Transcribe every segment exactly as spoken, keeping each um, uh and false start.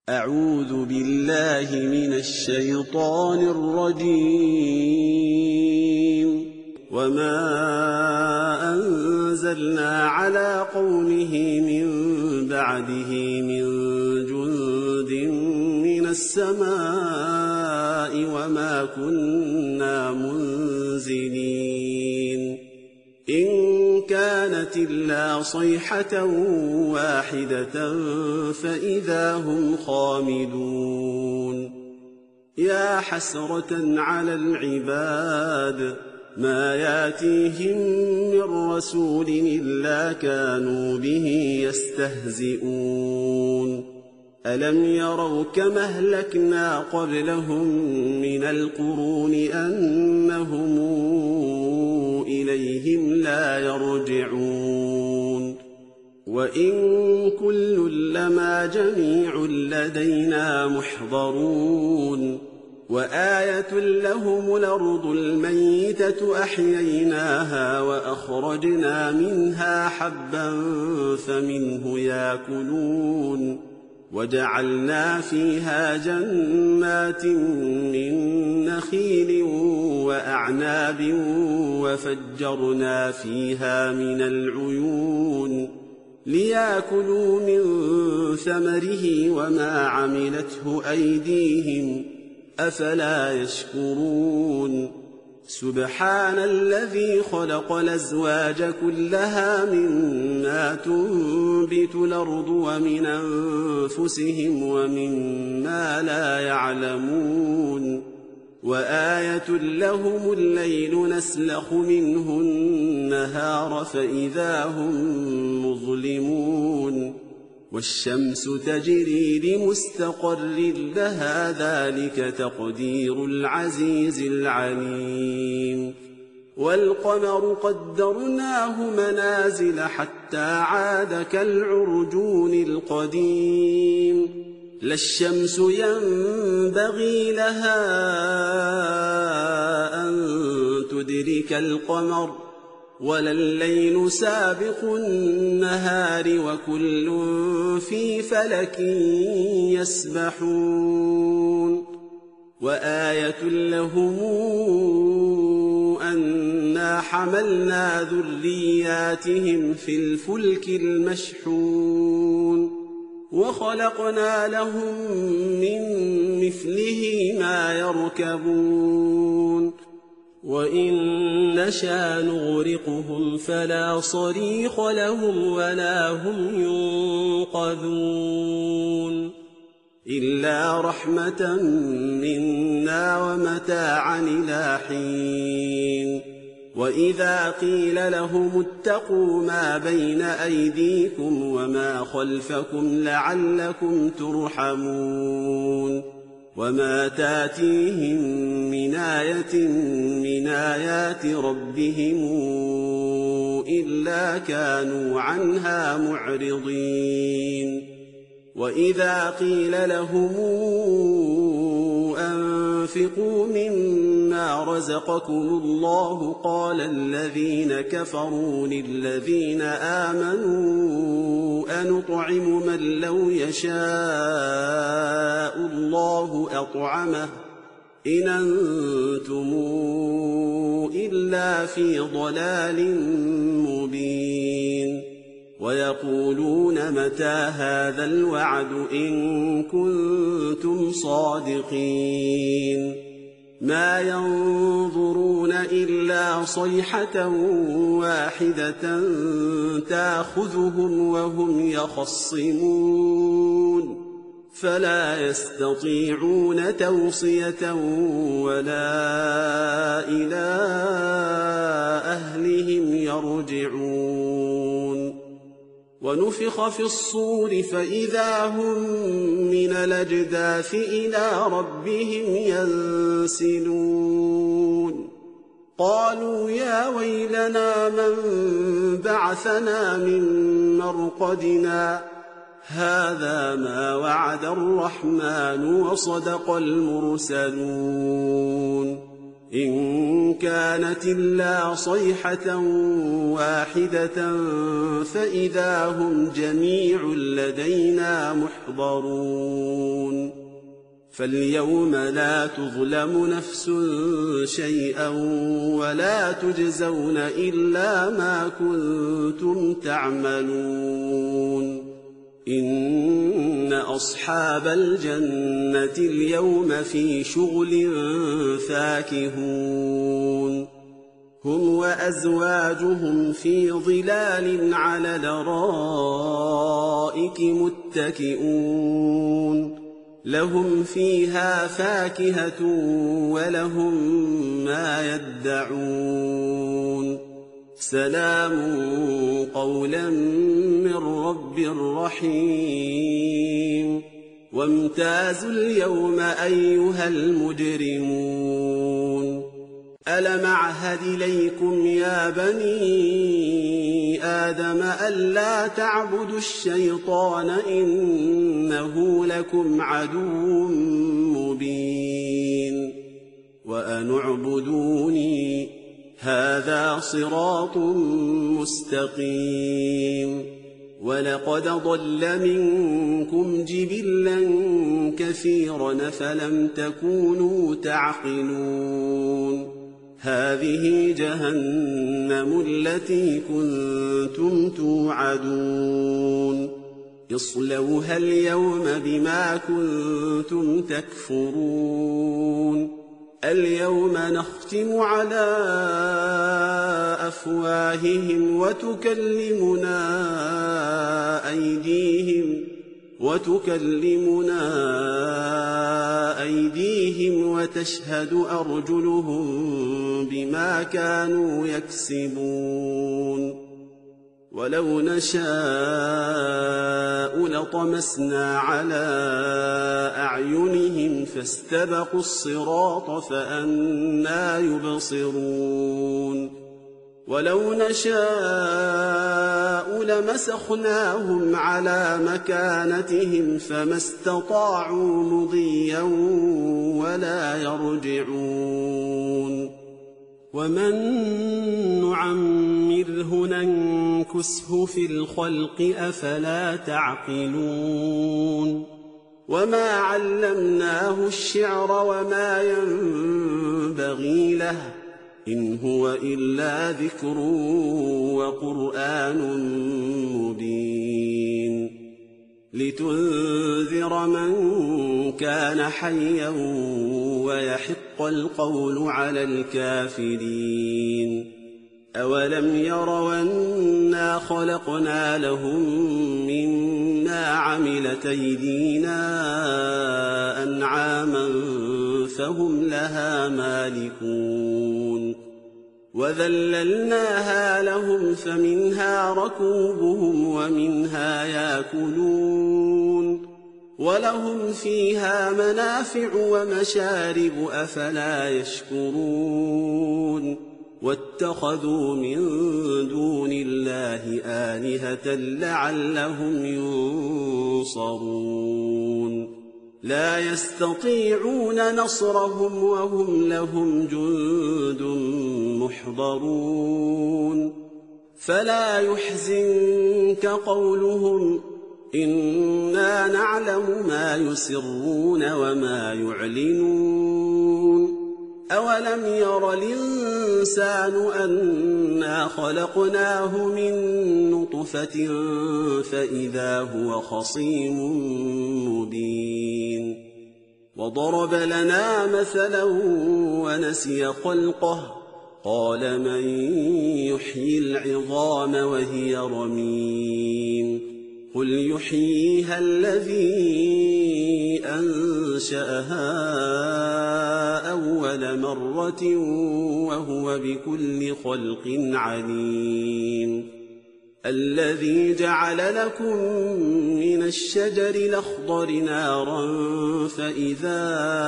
أعوذ بالله من الشيطان الرجيم. وما أنزلنا على قومه من بعده من جند من السماء وما كنا منزلين إن كانت إلا صيحة واحدة فإذا هم خامدون. يا حسرة على العباد ما ياتيهم من رسول إلا كانوا به يستهزئون. ألم يروا كما أهلكنا قبلهم من القرون أنهم إليهم لا يرجعون. وإن كل لما جميع لدينا محضرون. وآية لهم الأرض الميتة أحييناها وأخرجنا منها حبا فمنه يأكلون. وجعلنا فيها جنات من نخيل وأعناب وفجرنا فيها من العيون ليأكلوا من ثمره وما عملته أيديهم أفلا يشكرون. سبحان الذي خلق الأزواج كلها مما تنبت الأرض ومن أنفسهم ومما لا يعلمون. وآية لهم الليل نسلخ منه النهار فإذا هم مظلمون. والشمس تجري لمستقر لها ذلك تقدير العزيز العليم. والقمر قدرناه منازل حتى عاد كالعرجون القديم. لا الشمس ينبغي لها أن تدرك القمر ولا الليل سابق النهار وكل في فلك يسبحون. وآية لهم أنا حملنا ذرياتهم في الفلك المشحون وخلقنا لهم من مثله ما يركبون. وإن نشأ نغرقهم فلا صريخ لهم ولا هم ينقذون إلا رحمة منا ومتاعا إلى حين. وإذا قيل لهم اتقوا ما بين أيديكم وما خلفكم لعلكم ترحمون. وما تاتيهم من آية من آيات ربهم إلا كانوا عنها معرضين. وإذا قيل لهم أنفقوا مما رزقكم الله قال الذين كفروا للذين آمنوا أنطعم من لو يشاء الله أطعمه إن أنتم إلا في ضلال مبين. ويقولون متى هذا الوعد إن كنتم صادقين. ما ينظرون إلا صيحة واحدة تأخذهم وهم يخصمون فلا يستطيعون توصية ولا إلى أهلهم يرجعون. ونفخ في الصور فإذا هم من الأجداث إلى ربهم ينسلون. قالوا يا ويلنا من بعثنا من مرقدنا هذا ما وعد الرحمن وصدق المرسلون. إن كانت إلا صيحة واحدة فإذا هم جميع لدينا محضرون فاليوم لا تظلم نفس شيئا ولا تجزون إلا ما كنتم تعملون إن أصحاب الجنة اليوم في شغل فاكهون هم وأزواجهم في ظلال على الأرائك متكئون لهم فيها فاكهة ولهم ما يدعون سلام قولا من رب رحيم وامتازوا اليوم أيها المجرمون ألم أعهد إليكم يا بني آدم ألا تعبدوا الشيطان إنه لكم عدو مبين وأن اعبدوني هذا صراط مستقيم ولقد ضل منكم جبلا كثيرا فلم تكونوا تعقلون هذه جهنم التي كنتم توعدون اصلوها اليوم بما كنتم تكفرون اليوم نختم على أفواههم وتكلمنا أيديهم وتكلمنا أيديهم وتشهد أرجلهم بما كانوا يكسبون ولو نشاء لطمسنا على أعينهم فاستبقوا الصراط فأنى يبصرون ولو نشاء لمسخناهم على مكانتهم فما استطاعوا مضيا ولا يرجعون ومن نعمره ننكسه في الخلق أفلا تعقلون وما علمناه الشعر وما ينبغي له إن هو إلا ذكر وقرآن مبين لتنذر من كان حيا ويحق القول على الكافرين أولم يروا أنا خلقنا لهم مما عملت أيدينا أنعاما فهم لها مالكون وذللناها لهم فمنها ركوبهم ومنها يأكلون ولهم فيها منافع ومشارب أفلا يشكرون واتخذوا من دون الله آلهة لعلهم ينصرون لا يستطيعون نصرهم وهم لهم جند محضرون فلا يحزنك قولهم إنا نعلم ما يسرون وما يعلنون أولم ير الإنسان أنا خلقناه من نطفة فإذا هو خصيم مبين وضرب لنا مثلا ونسي خلقه قال من يحيي العظام وهي رميم قل يحييها الذي أنشأها أول مرة وهو بكل خلق عليم الذي جعل لكم من الشجر الأخضر نارا فإذا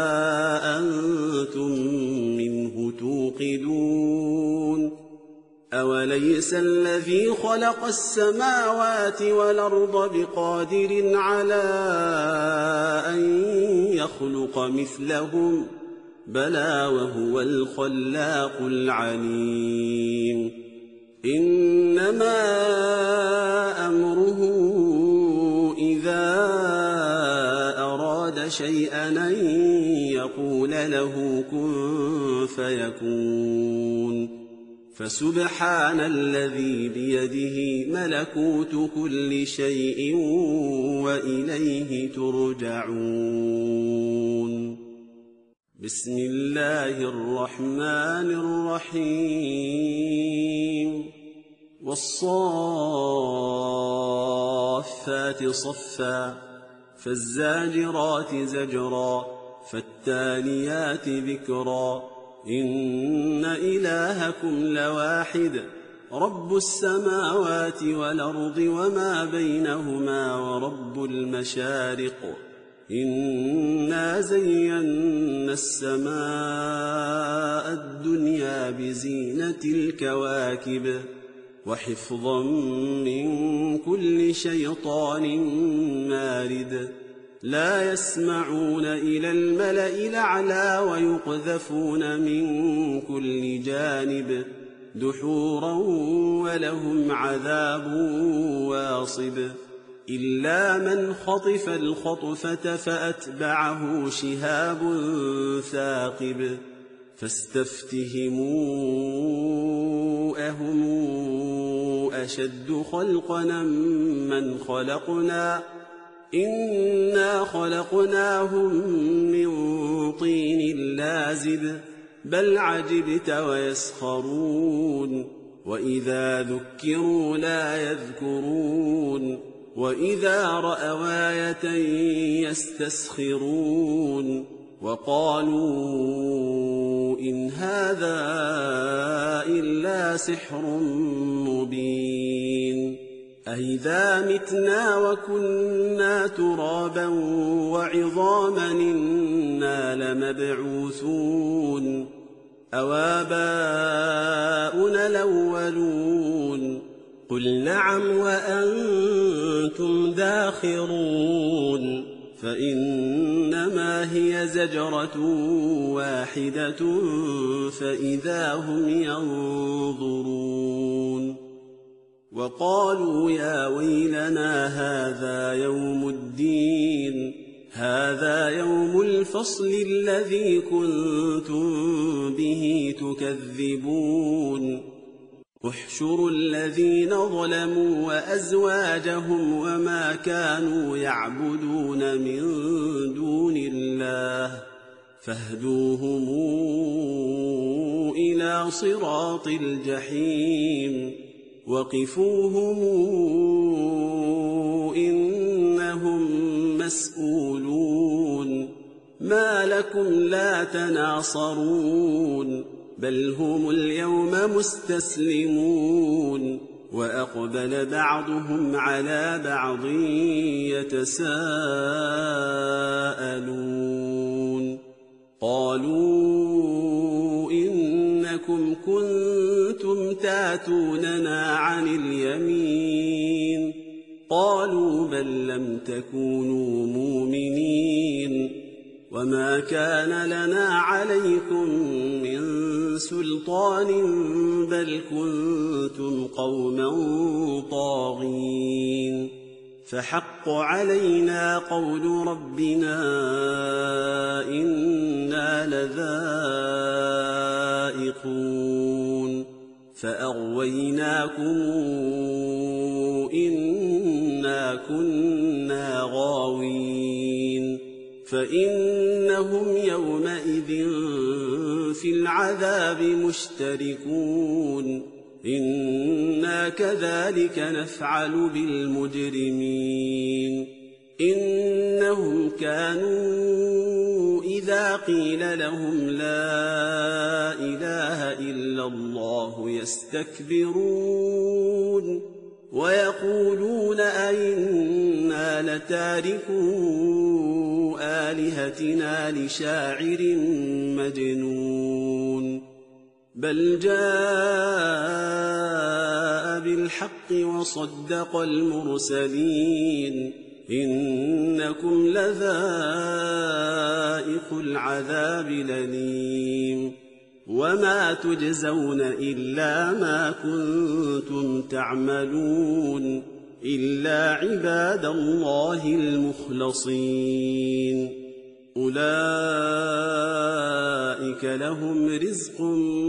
أنتم منه توقدون أوليس الذي خلق السماوات والأرض بقادر على أن يخلق مثلهم بلى وهو الخلاق العليم إنما أمره إذا أراد شيئا أن يقول له كن فيكون فسبحان الذي بيده ملكوت كل شيء وإليه ترجعون بسم الله الرحمن الرحيم والصافات صفا فالزاجرات زجرا فالتاليات ذكرا إن إلهكم لواحد رب السماوات والأرض وما بينهما ورب المشارق إنا زينا السماء الدنيا بزينة الكواكب وحفظا من كل شيطان مارد لا يسمعون إلى الملأ الأعلى ويقذفون من كل جانب دحورا ولهم عذاب واصب إلا من خطف الخطفة فأتبعه شهاب ثاقب فاستفتهموا أهم أشد خلقنا من خلقنا إنا خلقناهم من طين لازب بل عجبت ويسخرون وإذا ذكروا لا يذكرون وإذا رأوا آية يستسخرون وقالوا إن هذا إلا سحر مبين أإذا متنا وكنا ترابا وعظاما إنا لمبعوثون أوآباؤنا الأولون قل نعم وأنتم داخرون فإنما هي زجرة واحدة فإذا هم ينظرون وقالوا يا ويلنا هذا يوم الدين هذا يوم الفصل الذي كنتم به تكذبون احشروا الذين ظلموا وأزواجهم وما كانوا يعبدون من دون الله فاهدوهم إلى صراط الجحيم وقفوهم إنهم مسؤولون ما لكم لا تناصرون بل هم اليوم مستسلمون وأقبل بعضهم على بعض يتساءلون قالوا إنكم كنتم تاتوننا عن اليمين قالوا بل لم تكونوا مؤمنين وما كان لنا عليكم من سلطان بل كنتم قوما طاغين فحق علينا قول ربنا إنا لذائقون فأغويناكم إنا كنا غاوين فإنهم يومئذ في العذاب مشتركون إنا كذلك نفعل بالمجرمين إنهم كانوا إذا قيل لهم لا إله إلا الله يستكبرون ويقولون أئنا لتاركو آلهتنا لشاعر مجنون بل جاء بالحق وصدق المرسلين إنكم لذائق العذاب الأليم وما تجزون إلا ما كنتم تعملون إلا عباد الله المخلصين أولئك لهم رزق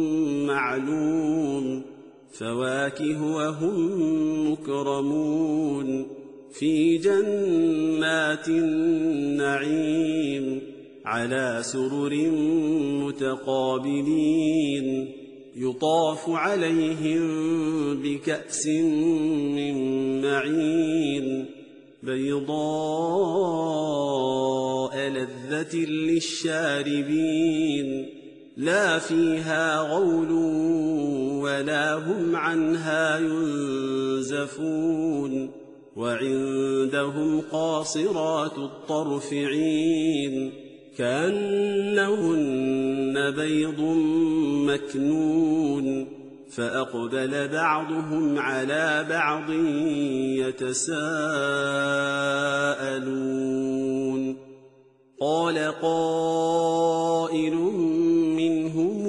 معلوم فواكه وهم مكرمون في جنات النعيم على سرر متقابلين يطاف عليهم بكأس من معين بيضاء لذة للشاربين لا فيها غول ولا هم عنها ينزفون وعندهم قاصرات الطرف عين كأنهن بيض مكنون فأقبل بعضهم على بعض يتساءلون قال قائل منهم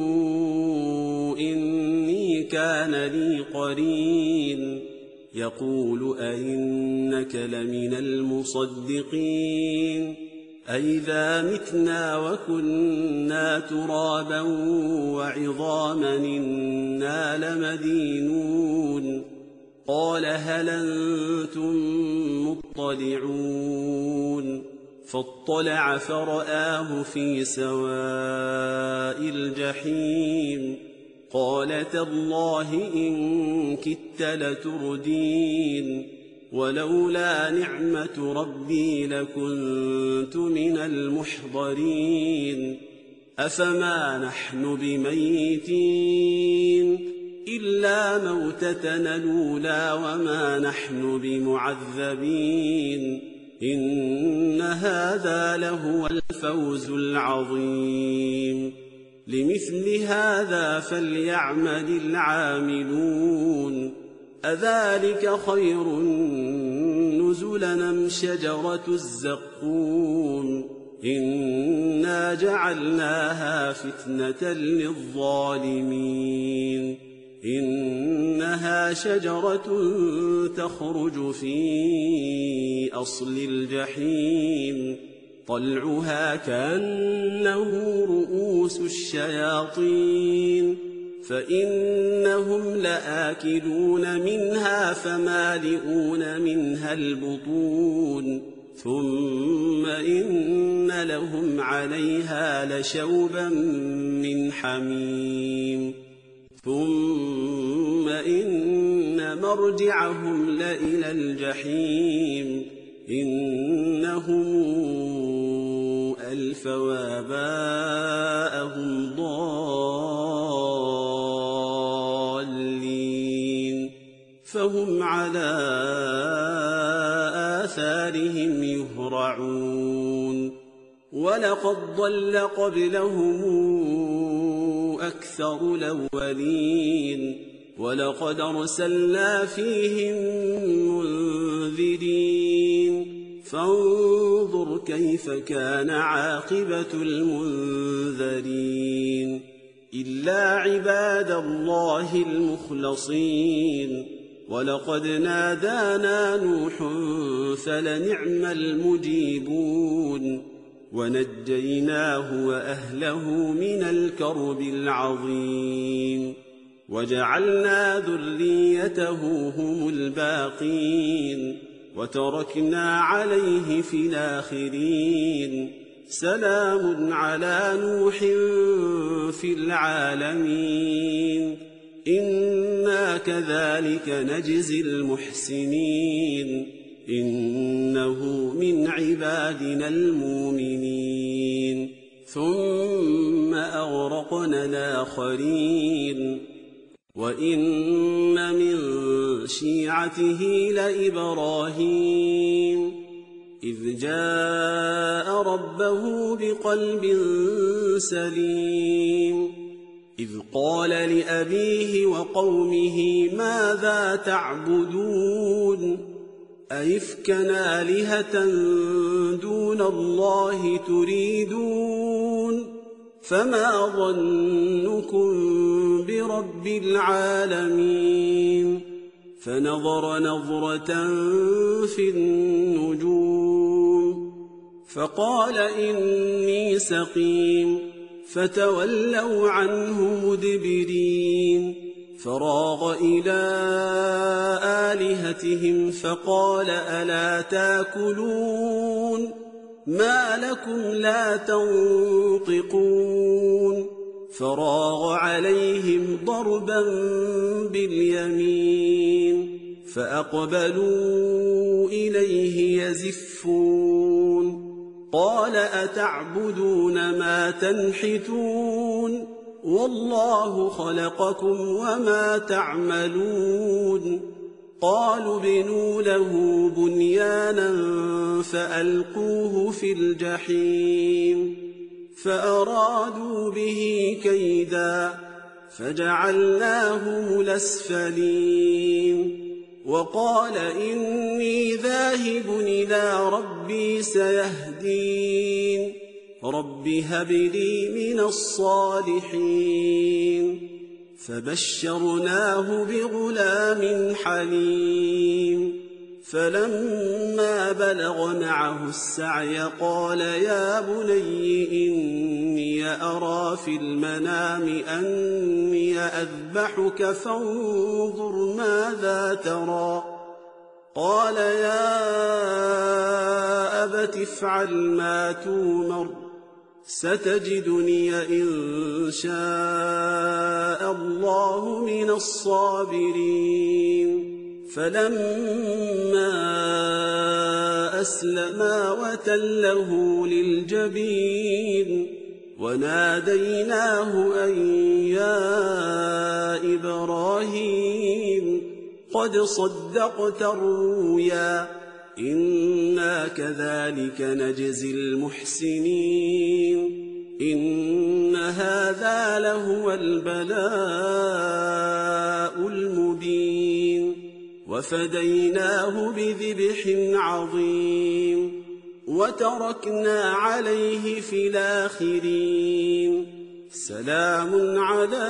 إني كان لي قرين يقول أئنك لمن المصدقين أئذا متنا وكنا ترابا وعظاما إنا لمدينون قال هل أنتم مطلعون فاطلع فرآه في سواء الجحيم قال تالله إن كدت لتردين ولولا نعمة ربي لكنت من المحضرين أفما نحن بميتين إلا موتتنا الأولى وما نحن بمعذبين إن هذا لهو الفوز العظيم لمثل هذا فليعمل العاملون أذلك خير نزلا أم شجرة الزقوم إنا جعلناها فتنة للظالمين إنها شجرة تخرج في أصل الجحيم طلعها كأنه رؤوس الشياطين فإنهم لآكلون منها فمالئون منها البطون ثم إن لهم عليها لشوبا من حميم ثم إن مرجعهم لإلى الجحيم إنهم ألفوا آباءهم ضالين فهم على آثارهم يهرعون ولقد ضل قبلهم أكثر الأولين ولقد أرسلنا فيهم منذرين فانظر كيف كان عاقبة المنذرين إلا عباد الله المخلصين ولقد نادانا نوح فلنعم المجيبون ونجيناه وأهله من الكرب العظيم وجعلنا ذريته هم الباقين وتركنا عليه في الآخرين سلام على نوح في العالمين إنا كذلك نجزي المحسنين إنه من عبادنا المؤمنين ثم أغرقنا الآخرين وإن من شيعته لإبراهيم إذ جاء ربه بقلب سليم إذ قال لأبيه وقومه ماذا تعبدون أئفكا آلهة دون الله تريدون فما ظنكم برب العالمين فنظر نظرة في النجوم فقال إني سقيم فتولوا عنه مدبرين فراغ إلى آلهتهم فقال ألا تاكلون ما لكم لا تنطقون فراغ عليهم ضربا باليمين فأقبلوا إليه يزفون قال أتعبدون ما تنحتون والله خلقكم وما تعملون قالوا ابنوا له بنيانا فألقوه في الجحيم فأرادوا به كيدا فجعلناهم الأسفلين وقال إني ذاهب إلى ربي سيهدين رب هب لي من الصالحين فبشرناه بغلام حليم فلما بلغ معه السعي قال يا بني إني أرى في المنام أني أذبحك فانظر ماذا ترى قال يا أبت افعل ما تؤمر ستجدني إن شاء الله من الصابرين فلما أسلما وتله للجبين وناديناه أن يا إبراهيم قد صدقت الرؤيا إنا كذلك نجزي المحسنين إن هذا لهو البلاء المبين وفديناه بذبح عظيم وتركنا عليه في الآخرين سلام على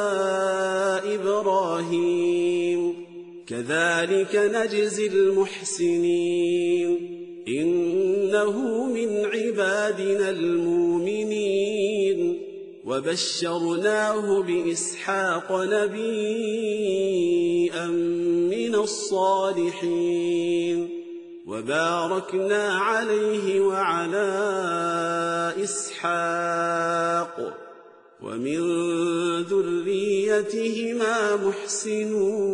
إبراهيم كذلك نجزي المحسنين إنه من عبادنا المؤمنين وبشرناه بإسحاق نبيا من الصالحين وباركنا عليه وعلى إسحاق ومن ذريتهما محسن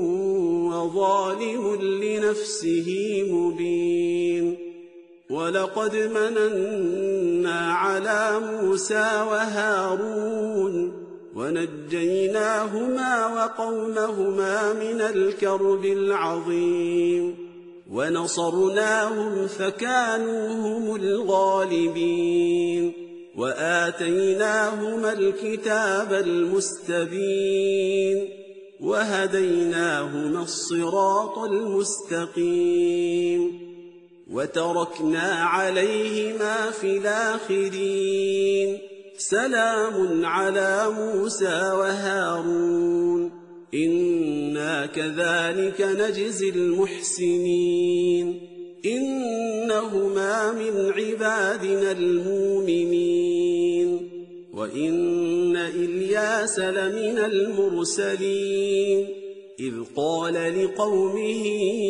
وظالم لنفسه مبين ولقد مننا على موسى وهارون ونجيناهما وقومهما من الكرب العظيم ونصرناهم فكانوا هم الغالبين وآتيناهما الكتاب المستبين وهديناهما الصراط المستقيم وتركنا عليهما في الآخرين سلام على موسى وهارون إنا كذلك نجزي المحسنين إنهما من عبادنا المؤمنين وإن إلياس لمن المرسلين إذ قال لقومه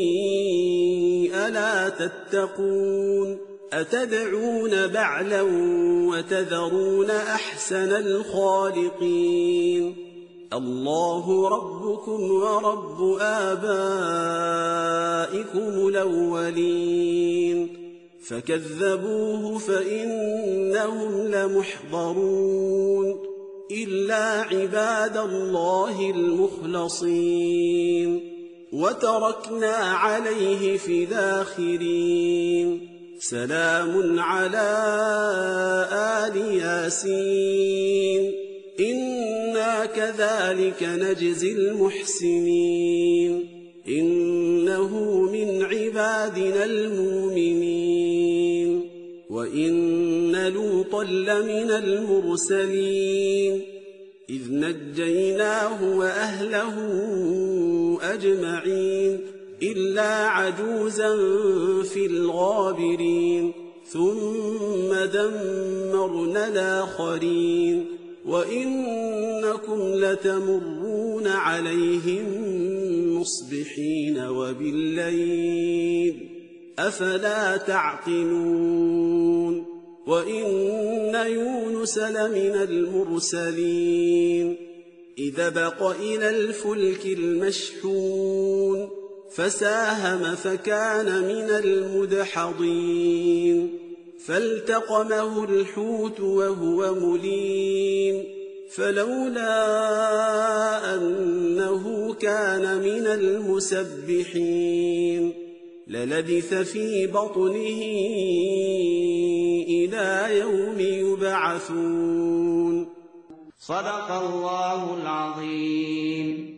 ألا تتقون أتدعون بعلا وتذرون أحسن الخالقين الله ربكم ورب آبائكم الأولين فكذبوه فإنهم لمحضرون إلا عباد الله المخلصين وتركنا عليه في الآخرين سلام على آل ياسين إنا كذلك نجزي المحسنين إنه من عبادنا المؤمنين وإن لوطا لمن المرسلين إذ نجيناه وأهله أجمعين إلا عجوزا في الغابرين ثم دمرنا الآخرين وإنكم لتمرون عليهم مصبحين وبالليل أفلا تعقلون وإن يونس لمن المرسلين إذ بق إلى الفلك المشحون فساهم فكان من المدحضين فالتقمه الحوت وهو مليم فلولا أنه كان من المسبحين للبث في بطنه إلى يوم يبعثون. صدق الله العظيم.